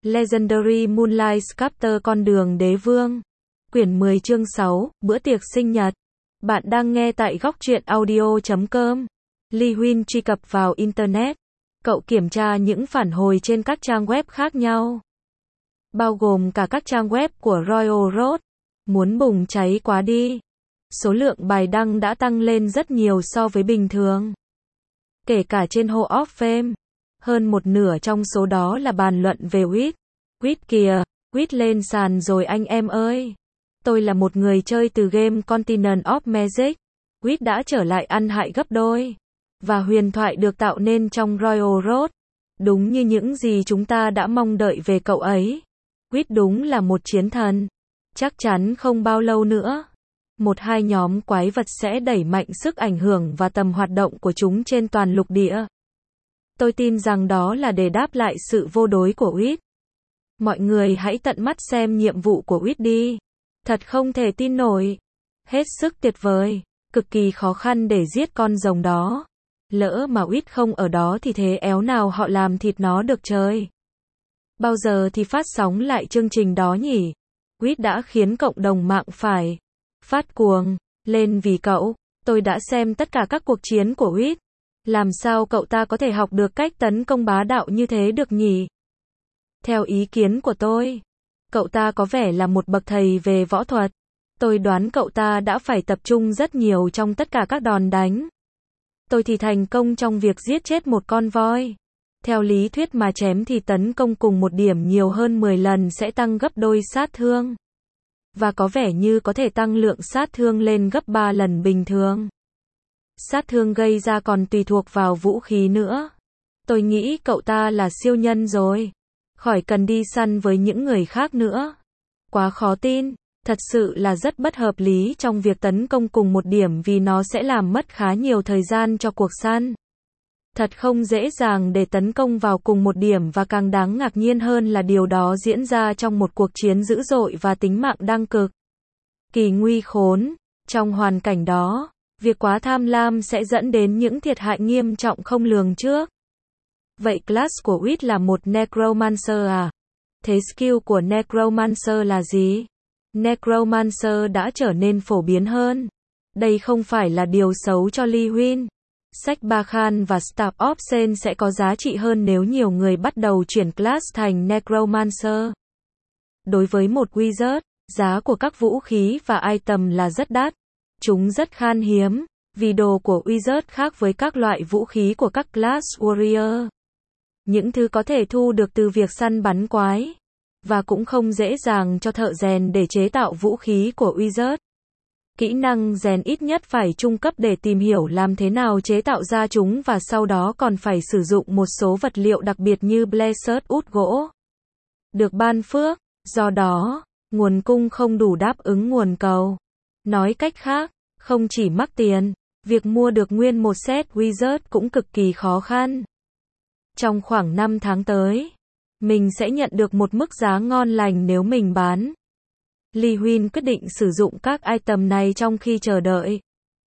Legendary Moonlight Sculptor con đường đế vương. Quyển 10 chương 6, bữa tiệc sinh nhật. Bạn đang nghe tại góc truyện audio.com. Lee Huynh truy cập vào Internet. Cậu kiểm tra những phản hồi trên các trang web khác nhau, bao gồm cả các trang web của Royal Road. Muốn bùng cháy quá đi. Số lượng bài đăng đã tăng lên rất nhiều so với bình thường. Kể cả trên Hall of Fame. Hơn một nửa trong số đó là bàn luận về Wiz. Wiz kìa, Wiz lên sàn rồi anh em ơi. Tôi là một người chơi từ game Continent of Magic. Wiz đã trở lại ăn hại gấp đôi. Và huyền thoại được tạo nên trong Royal Road. Đúng như những gì chúng ta đã mong đợi về cậu ấy. Wiz đúng là một chiến thần. Chắc chắn không bao lâu nữa, một hai nhóm quái vật sẽ đẩy mạnh sức ảnh hưởng và tầm hoạt động của chúng trên toàn lục địa. Tôi tin rằng đó là để đáp lại sự vô đối của Wiz. Mọi người hãy tận mắt xem nhiệm vụ của Wiz đi. Thật không thể tin nổi. Hết sức tuyệt vời. Cực kỳ khó khăn để giết con rồng đó. Lỡ mà Wiz không ở đó thì thế éo nào họ làm thịt nó được trời. Bao giờ thì phát sóng lại chương trình đó nhỉ? Wiz đã khiến cộng đồng mạng phải phát cuồng lên vì cậu. Tôi đã xem tất cả các cuộc chiến của Wiz. Làm sao cậu ta có thể học được cách tấn công bá đạo như thế được nhỉ? Theo ý kiến của tôi, cậu ta có vẻ là một bậc thầy về võ thuật. Tôi đoán cậu ta đã phải tập trung rất nhiều trong tất cả các đòn đánh. Tôi thì thành công trong việc giết chết một con voi. Theo lý thuyết mà chém thì tấn công cùng một điểm nhiều hơn 10 lần sẽ tăng gấp đôi sát thương. Và có vẻ như có thể tăng lượng sát thương lên gấp 3 lần bình thường. Sát thương gây ra còn tùy thuộc vào vũ khí nữa. Tôi nghĩ cậu ta là siêu nhân rồi. Khỏi cần đi săn với những người khác nữa. Quá khó tin. Thật sự là rất bất hợp lý trong việc tấn công cùng một điểm vì nó sẽ làm mất khá nhiều thời gian cho cuộc săn. Thật không dễ dàng để tấn công vào cùng một điểm và càng đáng ngạc nhiên hơn là điều đó diễn ra trong một cuộc chiến dữ dội và tính mạng đang cực kỳ nguy khốn. Trong hoàn cảnh đó, việc quá tham lam sẽ dẫn đến những thiệt hại nghiêm trọng không lường trước. Vậy class của Wiz là một Necromancer à? Thế skill của Necromancer là gì? Necromancer đã trở nên phổ biến hơn. Đây không phải là điều xấu cho Lee Huynh. Sách Bakhan và Star of Sen sẽ có giá trị hơn nếu nhiều người bắt đầu chuyển class thành Necromancer. Đối với một wizard, giá của các vũ khí và item là rất đắt. Chúng rất khan hiếm, vì đồ của wizard khác với các loại vũ khí của các class warrior. Những thứ có thể thu được từ việc săn bắn quái. Và cũng không dễ dàng cho thợ rèn để chế tạo vũ khí của wizard. Kỹ năng rèn ít nhất phải trung cấp để tìm hiểu làm thế nào chế tạo ra chúng và sau đó còn phải sử dụng một số vật liệu đặc biệt như blazed út gỗ. Được ban phước, do đó, nguồn cung không đủ đáp ứng nguồn cầu. Nói cách khác, không chỉ mắc tiền, việc mua được nguyên một set wizard cũng cực kỳ khó khăn. Trong khoảng 5 tháng tới, mình sẽ nhận được một mức giá ngon lành nếu mình bán. Lee Huynh quyết định sử dụng các item này trong khi chờ đợi.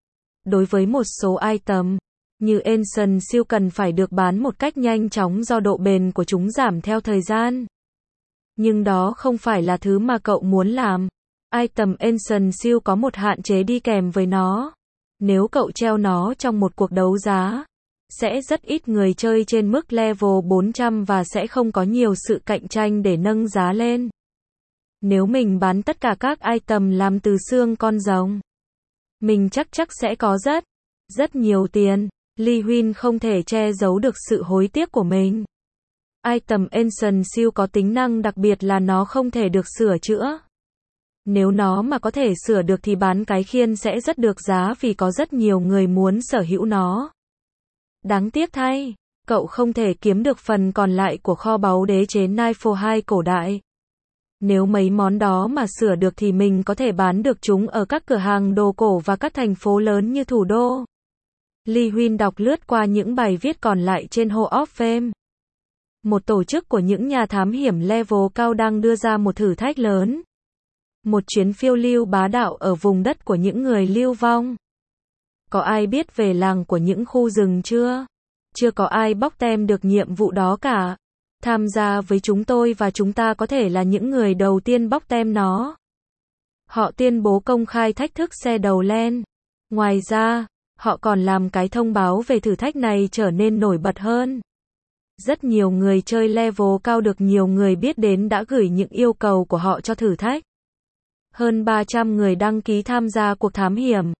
Đối với một số item, như Ancient Seal cần phải được bán một cách nhanh chóng do độ bền của chúng giảm theo thời gian. Nhưng đó không phải là thứ mà cậu muốn làm. Item Ancient Seal có một hạn chế đi kèm với nó. Nếu cậu treo nó trong một cuộc đấu giá, sẽ rất ít người chơi trên mức level 400 và sẽ không có nhiều sự cạnh tranh để nâng giá lên. Nếu mình bán tất cả các item làm từ xương con rồng, mình chắc sẽ có rất nhiều tiền. Lee Huynh không thể che giấu được sự hối tiếc của mình. Item Ancient Seal có tính năng đặc biệt là nó không thể được sửa chữa. Nếu nó mà có thể sửa được thì bán cái khiên sẽ rất được giá vì có rất nhiều người muốn sở hữu nó. Đáng tiếc thay, cậu không thể kiếm được phần còn lại của kho báu đế chế Nightfall 2 cổ đại. Nếu mấy món đó mà sửa được thì mình có thể bán được chúng ở các cửa hàng đồ cổ và các thành phố lớn như thủ đô. Lee Huynh đọc lướt qua những bài viết còn lại trên Hall of Fame. Một tổ chức của những nhà thám hiểm level cao đang đưa ra một thử thách lớn. Một chuyến phiêu lưu bá đạo ở vùng đất của những người lưu vong. Có ai biết về làng của những khu rừng chưa? Chưa có ai bóc tem được nhiệm vụ đó cả. Tham gia với chúng tôi và chúng ta có thể là những người đầu tiên bóc tem nó. Họ tuyên bố công khai thách thức xe đầu len. Ngoài ra, họ còn làm cái thông báo về thử thách này trở nên nổi bật hơn. Rất nhiều người chơi level cao được nhiều người biết đến đã gửi những yêu cầu của họ cho thử thách. Hơn 300 người đăng ký tham gia cuộc thám hiểm.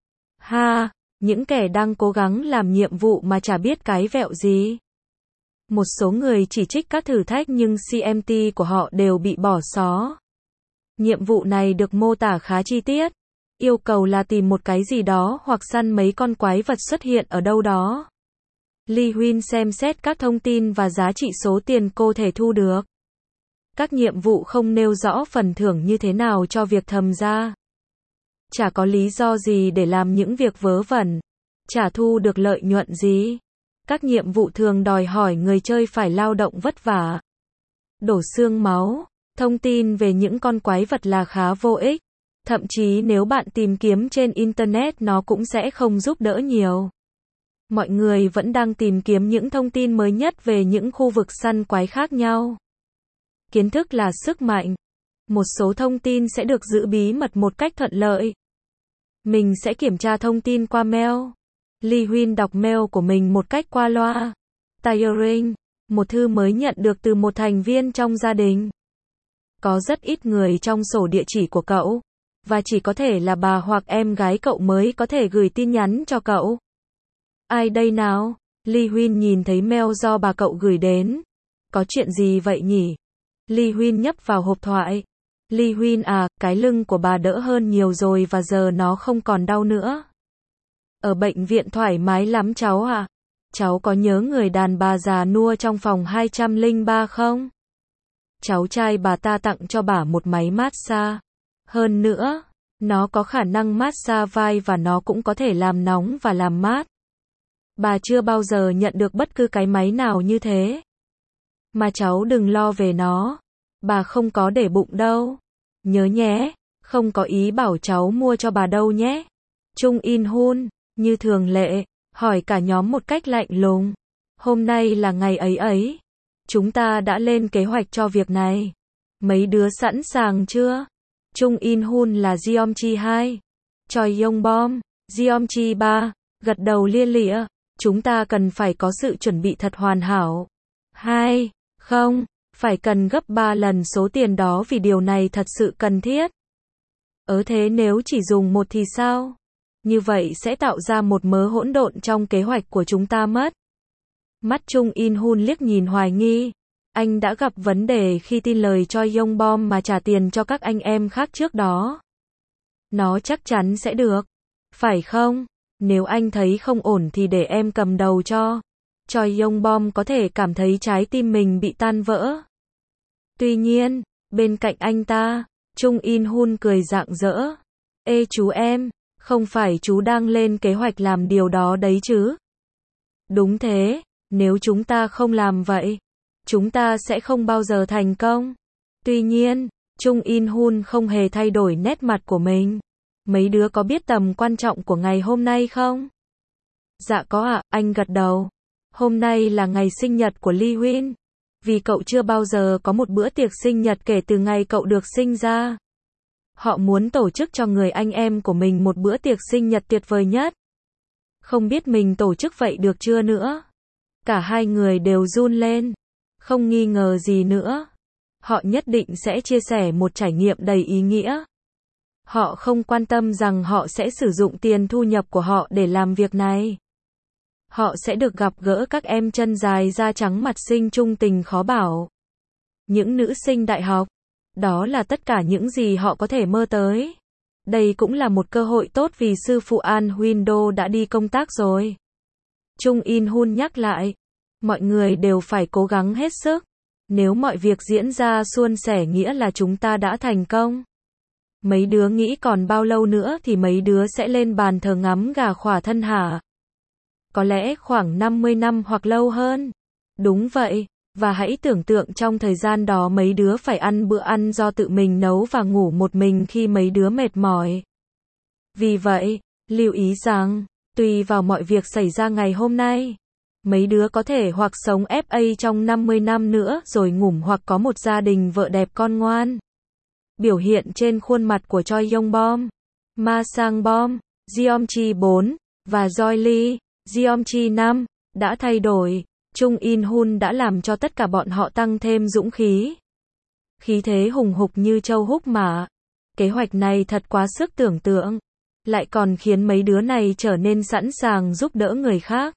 Những kẻ đang cố gắng làm nhiệm vụ mà chả biết cái vẹo gì. Một số người chỉ trích các thử thách nhưng CMT của họ đều bị bỏ xó. Nhiệm vụ này được mô tả khá chi tiết. Yêu cầu là tìm một cái gì đó hoặc săn mấy con quái vật xuất hiện ở đâu đó. Li Huynh xem xét các thông tin và giá trị số tiền cô thể thu được. Các nhiệm vụ không nêu rõ phần thưởng như thế nào cho việc thầm ra. Chả có lý do gì để làm những việc vớ vẩn. Chả thu được lợi nhuận gì. Các nhiệm vụ thường đòi hỏi người chơi phải lao động vất vả. Đổ xương máu. Thông tin về những con quái vật là khá vô ích. Thậm chí nếu bạn tìm kiếm trên Internet nó cũng sẽ không giúp đỡ nhiều. Mọi người vẫn đang tìm kiếm những thông tin mới nhất về những khu vực săn quái khác nhau. Kiến thức là sức mạnh. Một số thông tin sẽ được giữ bí mật một cách thuận lợi. Mình sẽ kiểm tra thông tin qua mail. Li Huynh đọc mail của mình một cách qua loa. Tiring. Một thư mới nhận được từ một thành viên trong gia đình. Có rất ít người trong sổ địa chỉ của cậu. Và chỉ có thể là bà hoặc em gái cậu mới có thể gửi tin nhắn cho cậu. Ai đây nào? Li Huynh nhìn thấy mail do bà cậu gửi đến. Có chuyện gì vậy nhỉ? Li Huynh nhấp vào hộp thoại. Li Huynh à, cái lưng của bà đỡ hơn nhiều rồi và giờ nó không còn đau nữa. Ở bệnh viện thoải mái lắm cháu ạ. Cháu có nhớ người đàn bà già nua trong phòng 203 không? Cháu trai bà ta tặng cho bà một máy massage. Hơn nữa, nó có khả năng massage vai và nó cũng có thể làm nóng và làm mát. Bà chưa bao giờ nhận được bất cứ cái máy nào như thế. Mà cháu đừng lo về nó. Bà không có để bụng đâu. Nhớ nhé, không có ý bảo cháu mua cho bà đâu nhé. Chung In Hun, như thường lệ, hỏi cả nhóm một cách lạnh lùng. Hôm nay là ngày ấy ấy. Chúng ta đã lên kế hoạch cho việc này. Mấy đứa sẵn sàng chưa? Chung In Hun là Jeomchi 2. Choi Yong Bom, Jeomchi 3. Gật đầu lia lịa. Chúng ta cần phải có sự chuẩn bị thật hoàn hảo. Không, phải cần gấp 3 lần số tiền đó vì điều này thật sự cần thiết. Thế nếu chỉ dùng một thì sao? Như vậy sẽ tạo ra một mớ hỗn độn trong kế hoạch của chúng ta mất. Mắt Chung In Hun liếc nhìn hoài nghi. Anh đã gặp vấn đề khi tin lời cho Yong Bom mà trả tiền cho các anh em khác trước đó. Nó chắc chắn sẽ được. Phải không? Nếu anh thấy không ổn thì để em cầm đầu cho. Choi Yong Bom có thể cảm thấy trái tim mình bị tan vỡ. Tuy nhiên, bên cạnh anh ta, Chung In Hun cười rạng rỡ. Ê chú em, không phải chú đang lên kế hoạch làm điều đó đấy chứ? Đúng thế, nếu chúng ta không làm vậy, chúng ta sẽ không bao giờ thành công. Tuy nhiên, Chung In Hun không hề thay đổi nét mặt của mình. Mấy đứa có biết tầm quan trọng của ngày hôm nay không? Dạ có ạ, anh gật đầu. Hôm nay là ngày sinh nhật của Li Huynh. Vì cậu chưa bao giờ có một bữa tiệc sinh nhật kể từ ngày cậu được sinh ra. Họ muốn tổ chức cho người anh em của mình một bữa tiệc sinh nhật tuyệt vời nhất. Không biết mình tổ chức vậy được chưa nữa. Cả hai người đều run lên. Không nghi ngờ gì nữa. Họ nhất định sẽ chia sẻ một trải nghiệm đầy ý nghĩa. Họ không quan tâm rằng họ sẽ sử dụng tiền thu nhập của họ để làm việc này. Họ sẽ được gặp gỡ các em chân dài da trắng mặt xinh trung tình khó bảo. Những nữ sinh đại học. Đó là tất cả những gì họ có thể mơ tới. Đây cũng là một cơ hội tốt vì sư phụ An Huynh Đô đã đi công tác rồi. Chung In Hun nhắc lại. Mọi người đều phải cố gắng hết sức. Nếu mọi việc diễn ra suôn sẻ nghĩa là chúng ta đã thành công. Mấy đứa nghĩ còn bao lâu nữa thì mấy đứa sẽ lên bàn thờ ngắm gà khỏa thân hả? Có lẽ khoảng 50 năm hoặc lâu hơn. Đúng vậy, và hãy tưởng tượng trong thời gian đó mấy đứa phải ăn bữa ăn do tự mình nấu và ngủ một mình khi mấy đứa mệt mỏi. Vì vậy, lưu ý rằng, tùy vào mọi việc xảy ra ngày hôm nay, Mấy đứa có thể hoặc sống FA trong 50 năm nữa rồi ngủm hoặc có một gia đình vợ đẹp con ngoan. Biểu hiện trên khuôn mặt của Choi Yong Bom, Ma Sang Bom, Jeongchi 4 và Joy Lee, Jeongchi 5 đã thay đổi. Chung In Hun đã làm cho tất cả bọn họ tăng thêm dũng khí. Khí thế hùng hục như châu húc mã. Kế hoạch này thật quá sức tưởng tượng. Lại còn khiến mấy đứa này trở nên sẵn sàng giúp đỡ người khác.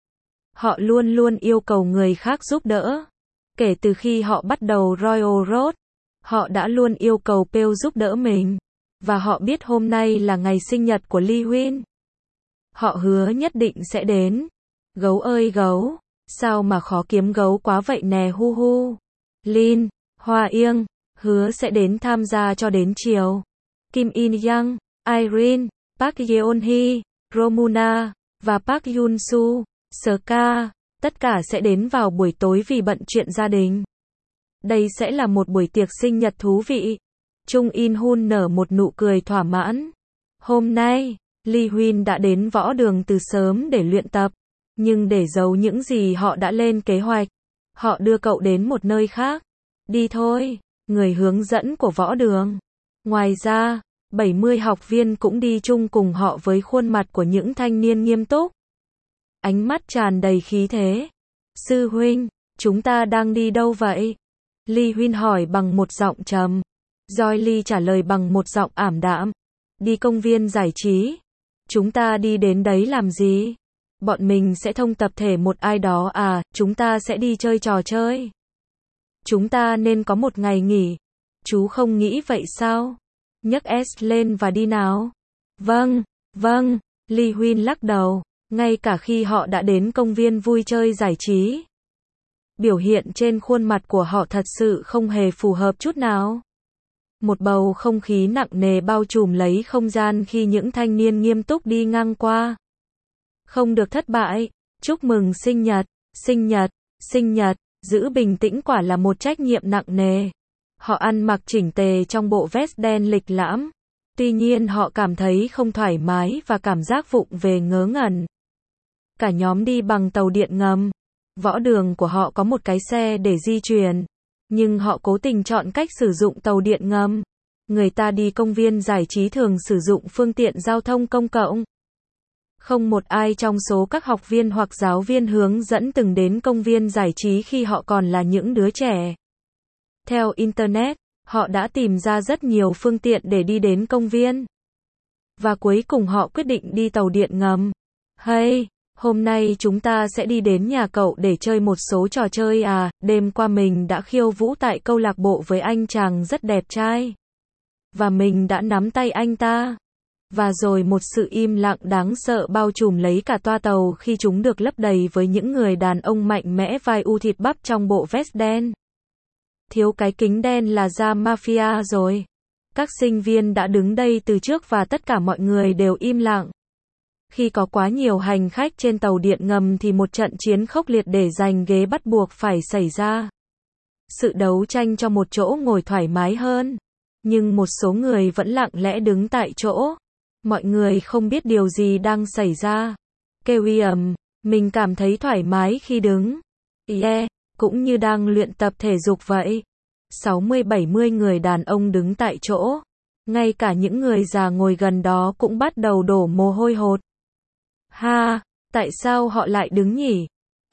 Họ luôn luôn yêu cầu người khác giúp đỡ. Kể từ khi họ bắt đầu Royal Road, họ đã luôn yêu cầu Pale giúp đỡ mình. Và họ biết hôm nay là ngày sinh nhật của Lee Huynh. Họ hứa nhất định sẽ đến. Gấu ơi gấu, sao mà khó kiếm gấu quá vậy nè hu hu. Lin, Hoa Yên, hứa sẽ đến tham gia cho đến chiều. Kim In Young, Irene, Park Yeon Hee, Romuna, và Park Yoon Soo, Ska, tất cả sẽ đến vào buổi tối vì bận chuyện gia đình. Đây sẽ là một buổi tiệc sinh nhật thú vị. Chung In Hun nở một nụ cười thỏa mãn. Hôm nay, Lee Huynh đã đến võ đường từ sớm để luyện tập. Nhưng để giấu những gì họ đã lên kế hoạch, họ đưa cậu đến một nơi khác. Đi thôi, người hướng dẫn của võ đường. Ngoài ra, 70 học viên cũng đi chung cùng họ với khuôn mặt của những thanh niên nghiêm túc. Ánh mắt tràn đầy khí thế. Sư huynh, chúng ta đang đi đâu vậy? Lee Huynh hỏi bằng một giọng trầm. Joy Lee trả lời bằng một giọng ảm đạm. Đi công viên giải trí. Chúng ta đi đến đấy làm gì? Bọn mình sẽ thông tập thể một ai đó à, chúng ta sẽ đi chơi trò chơi. Chúng ta nên có một ngày nghỉ. Chú không nghĩ vậy sao? Nhấc S lên và đi nào. Vâng, vâng, Lee Huynh lắc đầu. Ngay cả khi họ đã đến công viên vui chơi giải trí, biểu hiện trên khuôn mặt của họ thật sự không hề phù hợp chút nào. Một bầu không khí nặng nề bao trùm lấy không gian khi những thanh niên nghiêm túc đi ngang qua. Không được thất bại, chúc mừng sinh nhật, sinh nhật, sinh nhật, giữ bình tĩnh quả là một trách nhiệm nặng nề. Họ ăn mặc chỉnh tề trong bộ vest đen lịch lãm. Tuy nhiên họ cảm thấy không thoải mái và cảm giác vụng về ngớ ngẩn. Cả nhóm đi bằng tàu điện ngầm. Võ đường của họ có một cái xe để di chuyển. Nhưng họ cố tình chọn cách sử dụng tàu điện ngầm. Người ta đi công viên giải trí thường sử dụng phương tiện giao thông công cộng. Không một ai trong số các học viên hoặc giáo viên hướng dẫn từng đến công viên giải trí khi họ còn là những đứa trẻ. Theo Internet, họ đã tìm ra rất nhiều phương tiện để đi đến công viên. Và cuối cùng họ quyết định đi tàu điện ngầm. Hey, hôm nay chúng ta sẽ đi đến nhà cậu để chơi một số trò chơi à, đêm qua mình đã khiêu vũ tại câu lạc bộ với anh chàng rất đẹp trai. Và mình đã nắm tay anh ta. Và rồi một sự im lặng đáng sợ bao trùm lấy cả toa tàu khi chúng được lấp đầy với những người đàn ông mạnh mẽ vai u thịt bắp trong bộ vest đen. Thiếu cái kính đen là ra mafia rồi. Các sinh viên đã đứng đây từ trước và tất cả mọi người đều im lặng. Khi có quá nhiều hành khách trên tàu điện ngầm thì một trận chiến khốc liệt để giành ghế bắt buộc phải xảy ra. Sự đấu tranh cho một chỗ ngồi thoải mái hơn. Nhưng một số người vẫn lặng lẽ đứng tại chỗ. Mọi người không biết điều gì đang xảy ra. Kêu mình cảm thấy thoải mái khi đứng. Yeah, cũng như đang luyện tập thể dục vậy. 60-70 người đàn ông đứng tại chỗ. Ngay cả những người già ngồi gần đó cũng bắt đầu đổ mồ hôi hột. Ha, tại sao họ lại đứng nhỉ?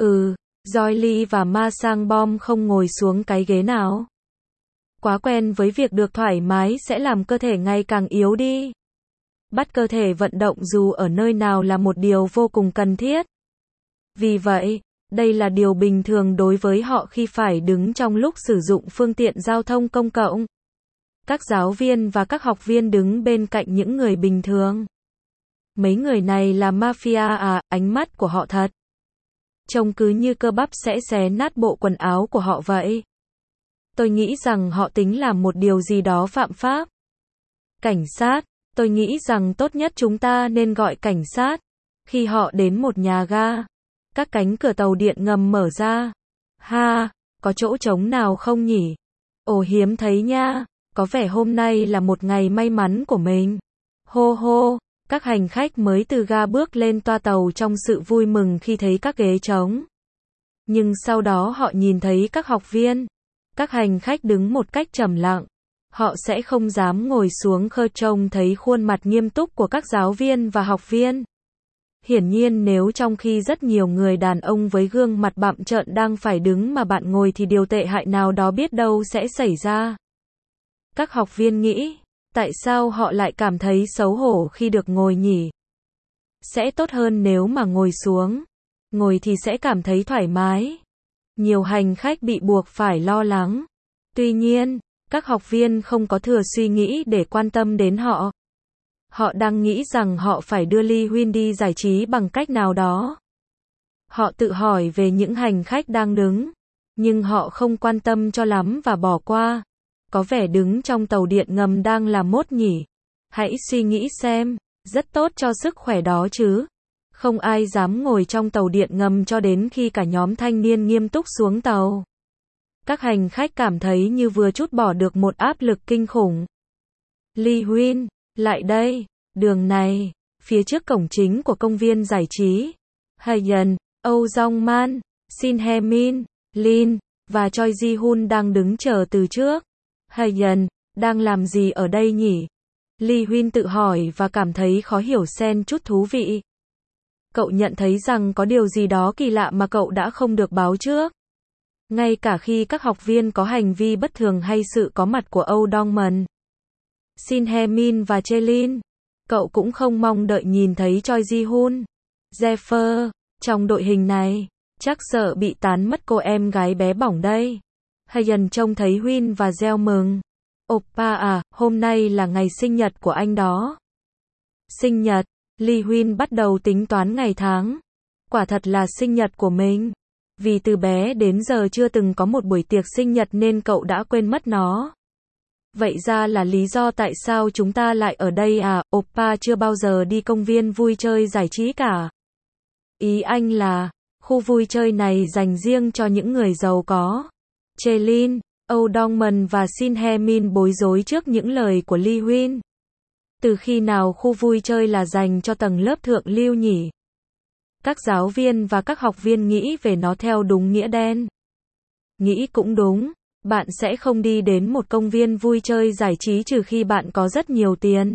Joy Lee và Ma Sang Bom không ngồi xuống cái ghế nào. Quá quen với việc được thoải mái sẽ làm cơ thể ngày càng yếu đi. Bắt cơ thể vận động dù ở nơi nào là một điều vô cùng cần thiết. Vì vậy, đây là điều bình thường đối với họ khi phải đứng trong lúc sử dụng phương tiện giao thông công cộng. Các giáo viên và các học viên đứng bên cạnh những người bình thường. Mấy người này là mafia à, ánh mắt của họ thật. Trông cứ như cơ bắp sẽ xé nát bộ quần áo của họ vậy. Tôi nghĩ rằng họ tính làm một điều gì đó phạm pháp. Cảnh sát, tôi nghĩ rằng tốt nhất chúng ta nên gọi cảnh sát. Khi họ đến một nhà ga, các cánh cửa tàu điện ngầm mở ra. Ha, có chỗ trống nào không nhỉ? Ồ hiếm thấy nha, có vẻ hôm nay là một ngày may mắn của mình. Hô hô, Các hành khách mới từ ga bước lên toa tàu trong sự vui mừng khi thấy các ghế trống. Nhưng sau đó họ nhìn thấy các học viên. Các hành khách đứng một cách trầm lặng. Họ sẽ không dám ngồi xuống khơ trông thấy khuôn mặt nghiêm túc của các giáo viên và học viên. Hiển nhiên nếu trong khi rất nhiều người đàn ông với gương mặt bặm trợn đang phải đứng mà bạn ngồi thì điều tệ hại nào đó biết đâu sẽ xảy ra. Các học viên nghĩ, tại sao họ lại cảm thấy xấu hổ khi được ngồi nhỉ? Sẽ tốt hơn nếu mà ngồi xuống. Ngồi thì sẽ cảm thấy thoải mái. Nhiều hành khách bị buộc phải lo lắng. Tuy nhiên, các học viên không có thừa suy nghĩ để quan tâm đến họ. Họ đang nghĩ rằng họ phải đưa Lee Huyên đi giải trí bằng cách nào đó. Họ tự hỏi về những hành khách đang đứng, nhưng họ không quan tâm cho lắm và bỏ qua. Có vẻ đứng trong tàu điện ngầm đang là mốt nhỉ. Hãy suy nghĩ xem, rất tốt cho sức khỏe đó chứ. Không ai dám ngồi trong tàu điện ngầm cho đến khi cả nhóm thanh niên nghiêm túc xuống tàu. Các hành khách cảm thấy như vừa trút bỏ được một áp lực kinh khủng. Lee Huyên, lại đây, đường này, phía trước cổng chính của công viên giải trí. Haeyeon, Oh Jong-man, Shin Hye-min, Lin, và Choi Ji-hun đang đứng chờ từ trước. Haeyeon, đang làm gì ở đây nhỉ? Lee Huyên tự hỏi và cảm thấy khó hiểu xen chút thú vị. Cậu nhận thấy rằng có điều gì đó kỳ lạ mà cậu đã không được báo trước. Ngay cả khi các học viên có hành vi bất thường hay sự có mặt của Oh Dong-man, Shin Hye-min và Chae-lin, cậu cũng không mong đợi nhìn thấy Choi Ji-hun. Jeffer, trong đội hình này, chắc sợ bị tán mất cô em gái bé bỏng đây. Haeyeon trông thấy Huyên và reo mừng. Oppa à, hôm nay là ngày sinh nhật của anh đó. Sinh nhật, Lee Huyên bắt đầu tính toán ngày tháng. Quả thật là sinh nhật của mình. Vì từ bé đến giờ chưa từng có một buổi tiệc sinh nhật nên cậu đã quên mất nó. Vậy ra là lý do tại sao chúng ta lại ở đây à? Oppa chưa bao giờ đi công viên vui chơi giải trí cả. Ý anh là, khu vui chơi này dành riêng cho những người giàu có. Chae-lin, Oh Dong-man và Shin Hye-min bối rối trước những lời của Lee Huyên. Từ khi nào khu vui chơi là dành cho tầng lớp thượng lưu nhỉ? Các giáo viên và các học viên nghĩ về nó theo đúng nghĩa đen. Nghĩ cũng đúng, bạn sẽ không đi đến một công viên vui chơi giải trí trừ khi bạn có rất nhiều tiền.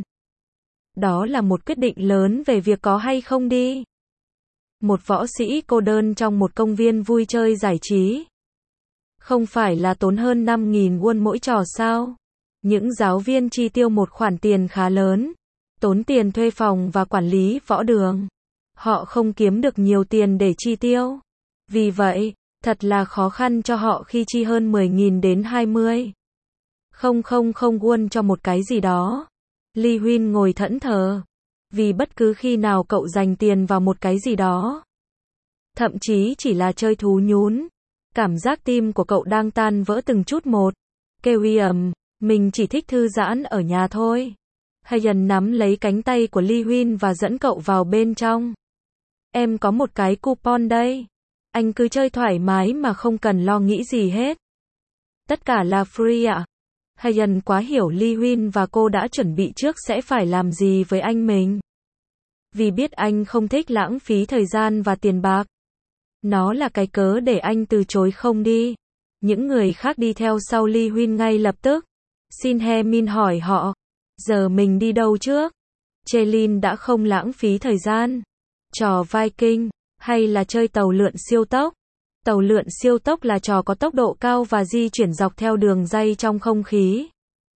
Đó là một quyết định lớn về việc có hay không đi. Một võ sĩ cô đơn trong một công viên vui chơi giải trí. Không phải là tốn hơn 5.000 won mỗi trò sao? Những giáo viên chi tiêu một khoản tiền khá lớn, tốn tiền thuê phòng và quản lý võ đường. Họ không kiếm được nhiều tiền để chi tiêu. Vì vậy, thật là khó khăn cho họ khi chi hơn 10.000 đến 20. Không won cho một cái gì đó. Lee Huyên ngồi thẫn thờ. Vì bất cứ khi nào cậu dành tiền vào một cái gì đó, thậm chí chỉ là chơi thú nhún, cảm giác tim của cậu đang tan vỡ từng chút một. Kêu ầm, mình chỉ thích thư giãn ở nhà thôi. Haeyeon nắm lấy cánh tay của Lee Huyên và dẫn cậu vào bên trong. Em có một cái coupon đây. Anh cứ chơi thoải mái mà không cần lo nghĩ gì hết. Tất cả là free ạ. Haeyeon quá hiểu Lee Huyên và cô đã chuẩn bị trước sẽ phải làm gì với anh mình. Vì biết anh không thích lãng phí thời gian và tiền bạc. Nó là cái cớ để anh từ chối không đi. Những người khác đi theo sau Lee Huyên ngay lập tức. Shin Hye-min hỏi họ, giờ mình đi đâu trước? Chae-lin đã không lãng phí thời gian. Trò Viking, hay là chơi tàu lượn siêu tốc? Tàu lượn siêu tốc là trò có tốc độ cao và di chuyển dọc theo đường ray trong không khí.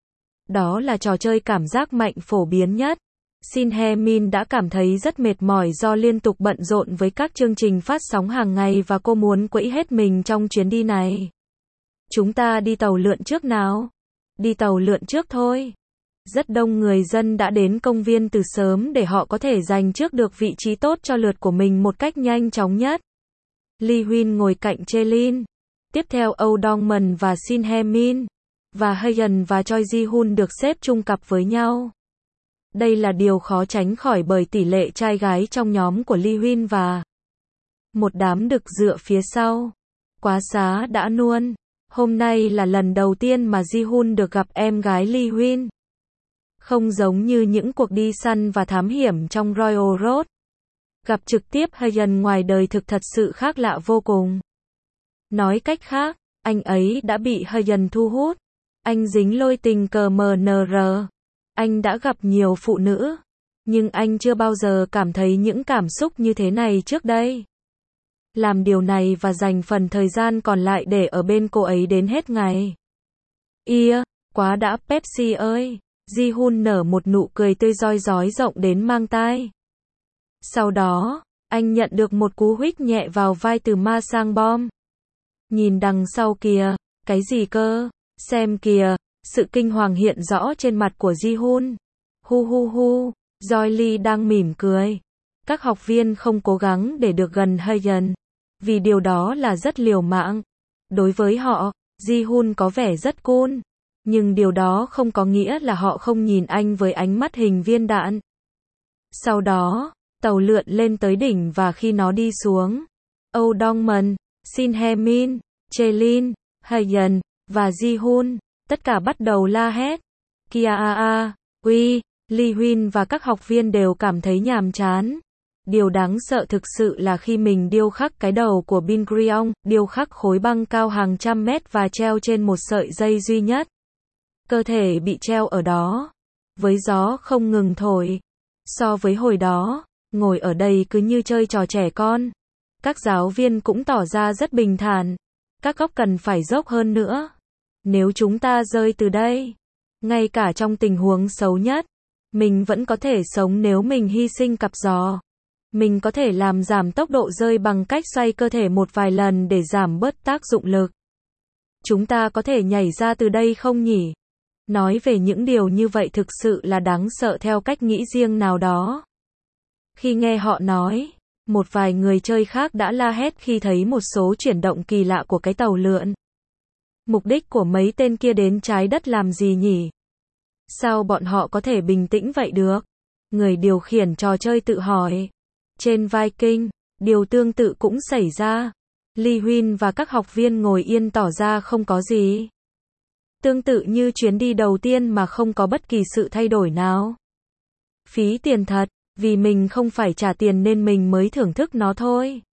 Đó là trò chơi cảm giác mạnh phổ biến nhất. Shin Hye-min đã cảm thấy rất mệt mỏi do liên tục bận rộn với các chương trình phát sóng hàng ngày và cô muốn quỹ hết mình trong chuyến đi này. Chúng ta đi tàu lượn trước nào? Đi tàu lượn trước thôi. Rất đông người dân đã đến công viên từ sớm để họ có thể giành trước được vị trí tốt cho lượt của mình một cách nhanh chóng nhất. Lee Huyên ngồi cạnh Chae-lin. Tiếp theo Oh Dong-man và Shin Hye-min. Và Haeyeon và Choi Ji-hun được xếp chung cặp với nhau. Đây là điều khó tránh khỏi bởi tỷ lệ trai gái trong nhóm của Lee Huyên và một đám đực dựa phía sau. Quá xá đã nuôn. Hôm nay là lần đầu tiên mà Ji-hun được gặp em gái Lee Huyên. Không giống như những cuộc đi săn và thám hiểm trong Royal Road. Gặp trực tiếp Hayan ngoài đời thực thật sự khác lạ vô cùng. Nói cách khác, anh ấy đã bị Hayan thu hút. Anh dính lôi tình cờ MNR. Anh đã gặp nhiều phụ nữ. Nhưng anh chưa bao giờ cảm thấy những cảm xúc như thế này trước đây. Làm điều này và dành phần thời gian còn lại để ở bên cô ấy đến hết ngày. Quá đã Pepsi ơi. Ji-hun nở một nụ cười tươi rói rói rộng đến mang tai. Sau đó, anh nhận được một cú huých nhẹ vào vai từ Ma Sang Bom. Nhìn đằng sau kìa, cái gì cơ? Xem kìa, sự kinh hoàng hiện rõ trên mặt của Ji-hun. Hu hu hu, Joy Lee đang mỉm cười. Các học viên không cố gắng để được gần Hayan, vì điều đó là rất liều mạng. Đối với họ, Ji-hun có vẻ rất cool. Nhưng điều đó không có nghĩa là họ không nhìn anh với ánh mắt hình viên đạn. Sau đó, tàu lượn lên tới đỉnh và khi nó đi xuống, Oh Dongman, Shin Hye-min, Jaelin, Hayan và Ji-hun, tất cả bắt đầu la hét. Kia Lee Huynh và các học viên đều cảm thấy nhàm chán. Điều đáng sợ thực sự là khi mình điêu khắc cái đầu của Bin Gurion, điêu khắc khối băng cao hàng trăm mét và treo trên một sợi dây duy nhất. Cơ thể bị treo ở đó, với gió không ngừng thổi. So với hồi đó, ngồi ở đây cứ như chơi trò trẻ con. Các giáo viên cũng tỏ ra rất bình thản. Các góc cần phải dốc hơn nữa. Nếu chúng ta rơi từ đây, ngay cả trong tình huống xấu nhất, mình vẫn có thể sống nếu mình hy sinh cặp giò. Mình có thể làm giảm tốc độ rơi bằng cách xoay cơ thể một vài lần để giảm bớt tác dụng lực. Chúng ta có thể nhảy ra từ đây không nhỉ? Nói về những điều như vậy thực sự là đáng sợ theo cách nghĩ riêng nào đó. Khi nghe họ nói, một vài người chơi khác đã la hét khi thấy một số chuyển động kỳ lạ của cái tàu lượn. Mục đích của mấy tên kia đến trái đất làm gì nhỉ? Sao bọn họ có thể bình tĩnh vậy được? Người điều khiển trò chơi tự hỏi. Trên Viking, điều tương tự cũng xảy ra. Lee Huynh và các học viên ngồi yên tỏ ra không có gì. Tương tự như chuyến đi đầu tiên mà không có bất kỳ sự thay đổi nào. Phí tiền thật, vì mình không phải trả tiền nên mình mới thưởng thức nó thôi.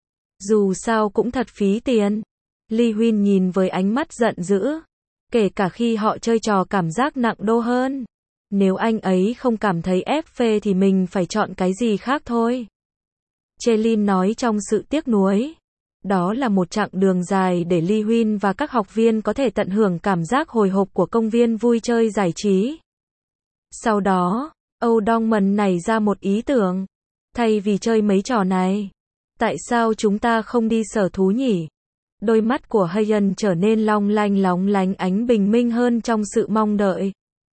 Dù sao cũng thật phí tiền. Lee Huynh nhìn với ánh mắt giận dữ. Kể cả khi họ chơi trò cảm giác nặng đô hơn. Nếu anh ấy không cảm thấy ép phê thì mình phải chọn cái gì khác thôi. Jaelin nói trong sự tiếc nuối. Đó là một chặng đường dài để Lee Huynh và các học viên có thể tận hưởng cảm giác hồi hộp của công viên vui chơi giải trí. Sau đó, Oh Dongman nảy ra một ý tưởng. Thay vì chơi mấy trò này, tại sao chúng ta không đi sở thú nhỉ? Đôi mắt của Hayan trở nên long lánh ánh bình minh hơn trong sự mong đợi.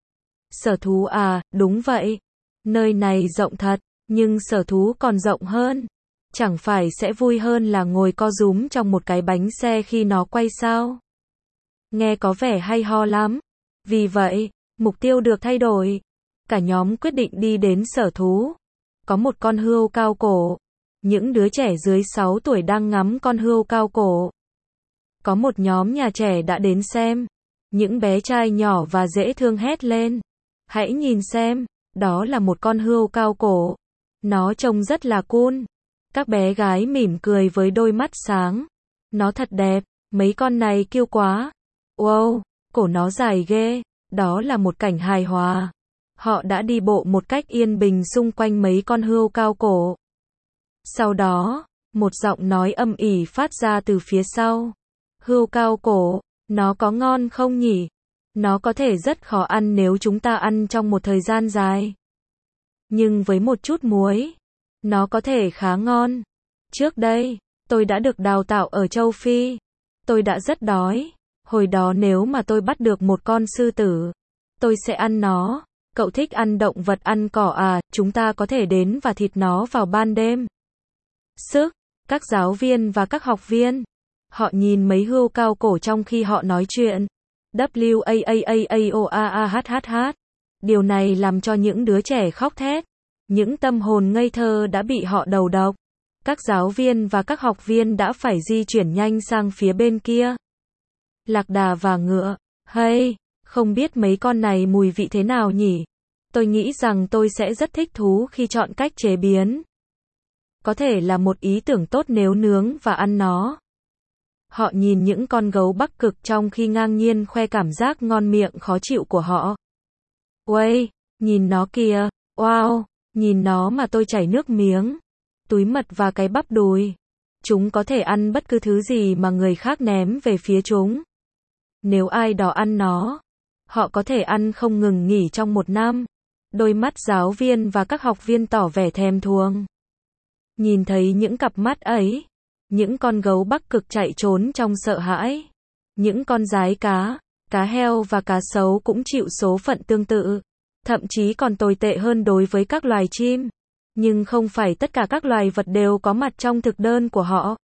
Sở thú à, đúng vậy. Nơi này rộng thật, nhưng sở thú còn rộng hơn. Chẳng phải sẽ vui hơn là ngồi co rúm trong một cái bánh xe khi nó quay sao? Nghe có vẻ hay ho lắm. Vì vậy, mục tiêu được thay đổi. Cả nhóm quyết định đi đến sở thú. Có một con hươu cao cổ. Những đứa trẻ dưới 6 tuổi đang ngắm con hươu cao cổ. Có một nhóm nhà trẻ đã đến xem. Những bé trai nhỏ và dễ thương hét lên. Hãy nhìn xem, đó là một con hươu cao cổ. Nó trông rất là cool. Các bé gái mỉm cười với đôi mắt sáng. Nó thật đẹp, mấy con này cute quá. Wow, cổ nó dài ghê. Đó là một cảnh hài hòa. Họ đã đi bộ một cách yên bình xung quanh mấy con hươu cao cổ. Sau đó, một giọng nói âm ỉ phát ra từ phía sau. Hươu cao cổ, nó có ngon không nhỉ? Nó có thể rất khó ăn nếu chúng ta ăn trong một thời gian dài. Nhưng với một chút muối, nó có thể khá ngon. Trước đây, tôi đã được đào tạo ở châu Phi. Tôi đã rất đói. Hồi đó nếu mà tôi bắt được một con sư tử, tôi sẽ ăn nó. Cậu thích ăn động vật ăn cỏ à, chúng ta có thể đến và thịt nó vào ban đêm. Các giáo viên và các học viên. Họ nhìn mấy hươu cao cổ trong khi họ nói chuyện. WAAAAOAAHHH. Điều này làm cho những đứa trẻ khóc thét. Những tâm hồn ngây thơ đã bị họ đầu độc. Các giáo viên và các học viên đã phải di chuyển nhanh sang phía bên kia. Lạc đà và ngựa. Hey, không biết mấy con này mùi vị thế nào nhỉ? Tôi nghĩ rằng tôi sẽ rất thích thú khi chọn cách chế biến. Có thể là một ý tưởng tốt nếu nướng và ăn nó. Họ nhìn những con gấu Bắc Cực trong khi ngang nhiên khoe cảm giác ngon miệng khó chịu của họ. Uầy, nhìn nó kìa, wow, nhìn nó mà tôi chảy nước miếng. Túi mật và cái bắp đùi. Chúng có thể ăn bất cứ thứ gì mà người khác ném về phía chúng. Nếu ai đó ăn nó, họ có thể ăn không ngừng nghỉ trong một năm. Đôi mắt giáo viên và các học viên tỏ vẻ thèm thuồng. Nhìn thấy những cặp mắt ấy, những con gấu Bắc Cực chạy trốn trong sợ hãi. Những con giái cá heo và cá sấu cũng chịu số phận tương tự. Thậm chí còn tồi tệ hơn đối với các loài chim. Nhưng không phải tất cả các loài vật đều có mặt trong thực đơn của họ.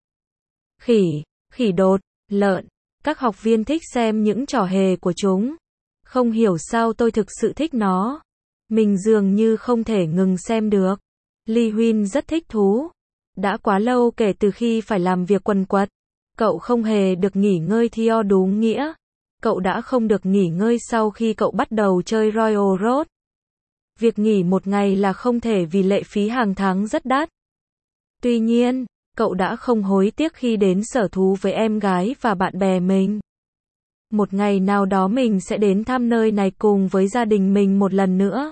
Khỉ đột, lợn. Các học viên thích xem những trò hề của chúng. Không hiểu sao tôi thực sự thích nó. Mình dường như không thể ngừng xem được. Lee Huynh rất thích thú. Đã quá lâu kể từ khi phải làm việc quần quật. Cậu không hề được nghỉ ngơi theo đúng nghĩa. Cậu đã không được nghỉ ngơi sau khi cậu bắt đầu chơi Royal Road. Việc nghỉ một ngày là không thể vì lệ phí hàng tháng rất đắt. Tuy nhiên, cậu đã không hối tiếc khi đến sở thú với em gái và bạn bè mình. Một ngày nào đó mình sẽ đến thăm nơi này cùng với gia đình mình một lần nữa.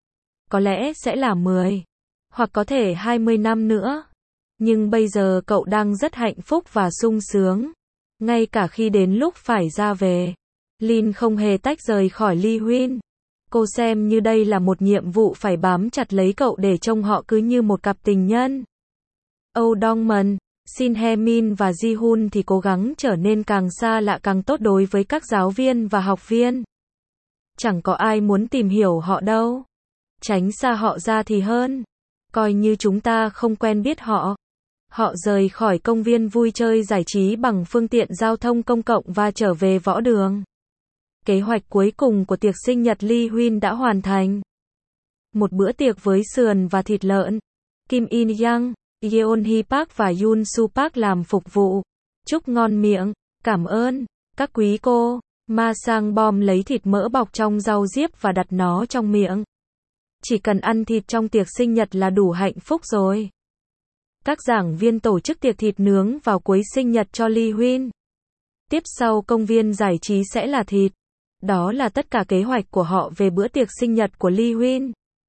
Có lẽ sẽ là 10, hoặc có thể 20 năm nữa. Nhưng bây giờ cậu đang rất hạnh phúc và sung sướng. Ngay cả khi đến lúc phải ra về. Lin không hề tách rời khỏi Lee Huynh. Cô xem như đây là một nhiệm vụ phải bám chặt lấy cậu để trông họ cứ như một cặp tình nhân. Oh Dongman, Shin Hye Min và Ji Hun thì cố gắng trở nên càng xa lạ càng tốt đối với các giáo viên và học viên. Chẳng có ai muốn tìm hiểu họ đâu. Tránh xa họ ra thì hơn. Coi như chúng ta không quen biết họ. Họ rời khỏi công viên vui chơi giải trí bằng phương tiện giao thông công cộng và trở về võ đường. Kế hoạch cuối cùng của tiệc sinh nhật Lee Huynh đã hoàn thành. Một bữa tiệc với sườn và thịt lợn. Kim In Young, Yeon Hee Park và Yoon Soo Park làm phục vụ. Chúc ngon miệng, cảm ơn, các quý cô. Ma Sang Bom lấy thịt mỡ bọc trong rau diếp và đặt nó trong miệng. Chỉ cần ăn thịt trong tiệc sinh nhật là đủ hạnh phúc rồi. Các giảng viên tổ chức tiệc thịt nướng vào cuối sinh nhật cho Lee Huynh. Tiếp sau công viên giải trí sẽ là thịt. Đó là tất cả kế hoạch của họ về bữa tiệc sinh nhật của Lee Huynh.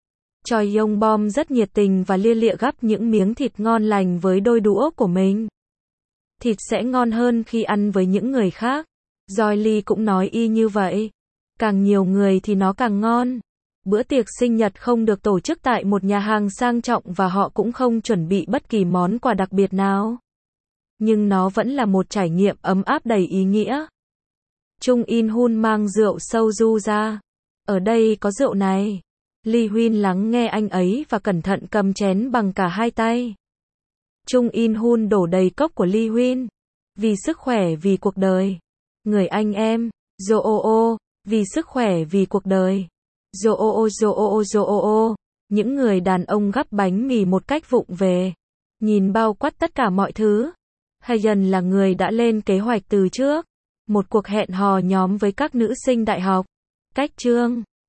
Choi Yong Bom rất nhiệt tình và lia lịa gắp những miếng thịt ngon lành với đôi đũa của mình. Thịt sẽ ngon hơn khi ăn với những người khác. Joy Lee cũng nói y như vậy. Càng nhiều người thì nó càng ngon. Bữa tiệc sinh nhật không được tổ chức tại một nhà hàng sang trọng và họ cũng không chuẩn bị bất kỳ món quà đặc biệt nào. Nhưng nó vẫn là một trải nghiệm ấm áp đầy ý nghĩa. Chung In Hun mang rượu soju ra. Ở đây có rượu này. Lee Huynh lắng nghe anh ấy và cẩn thận cầm chén bằng cả hai tay. Chung In Hun đổ đầy cốc của Lee Huynh. Vì sức khỏe vì cuộc đời. Người anh em. Joo, vì sức khỏe vì cuộc đời. Joo. Những người đàn ông gắp bánh mì một cách vụng về. Nhìn bao quát tất cả mọi thứ. Hayen là người đã lên kế hoạch từ trước. Một cuộc hẹn hò nhóm với các nữ sinh đại học. Cách chương